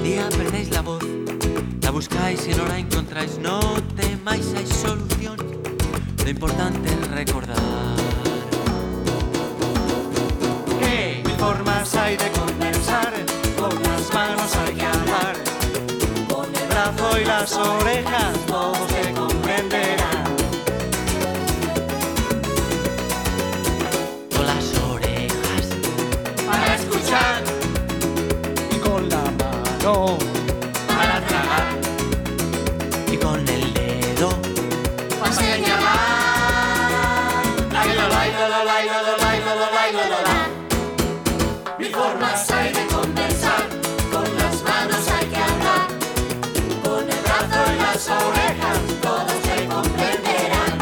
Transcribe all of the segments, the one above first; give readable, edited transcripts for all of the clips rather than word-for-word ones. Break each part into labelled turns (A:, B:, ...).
A: día perdéis la voz, la buscáis y no la encontráis, no temáis, hay solución. Lo importante es recordar que mil formas hay de condensar, con las manos hay que hablar, con el brazo y las orejas todos se comprenderán. Con las orejas para escuchar y con la mano para tragar y con el dedo para señalar. Mil formas hay de conversar, con las manos hay que hablar, con el brazo y las orejas todos se comprenderán.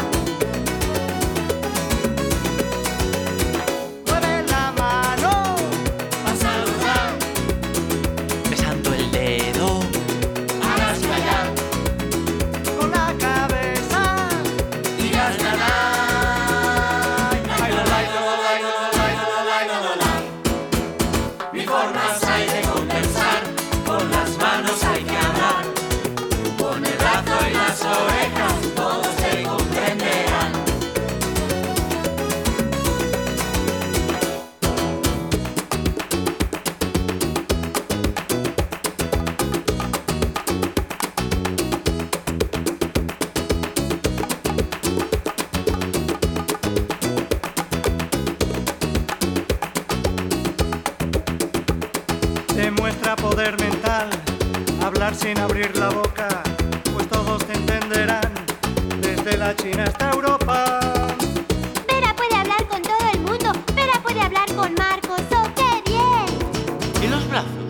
A: Mueve la mano para saludar, besando el dedo para callar, con la cabeza y al ganar. Mil formas hay de conversar, con las manos hay que hablar, con el brazo y las orejas todos se comprenderán.
B: Demuestra poder mental, hablar sin abrir la boca, pues todos te entenderán, desde la China hasta Europa.
C: Vera puede hablar con todo el mundo. Vera puede hablar con Marcos. ¡Oh, qué bien!
A: ¿Y los brazos?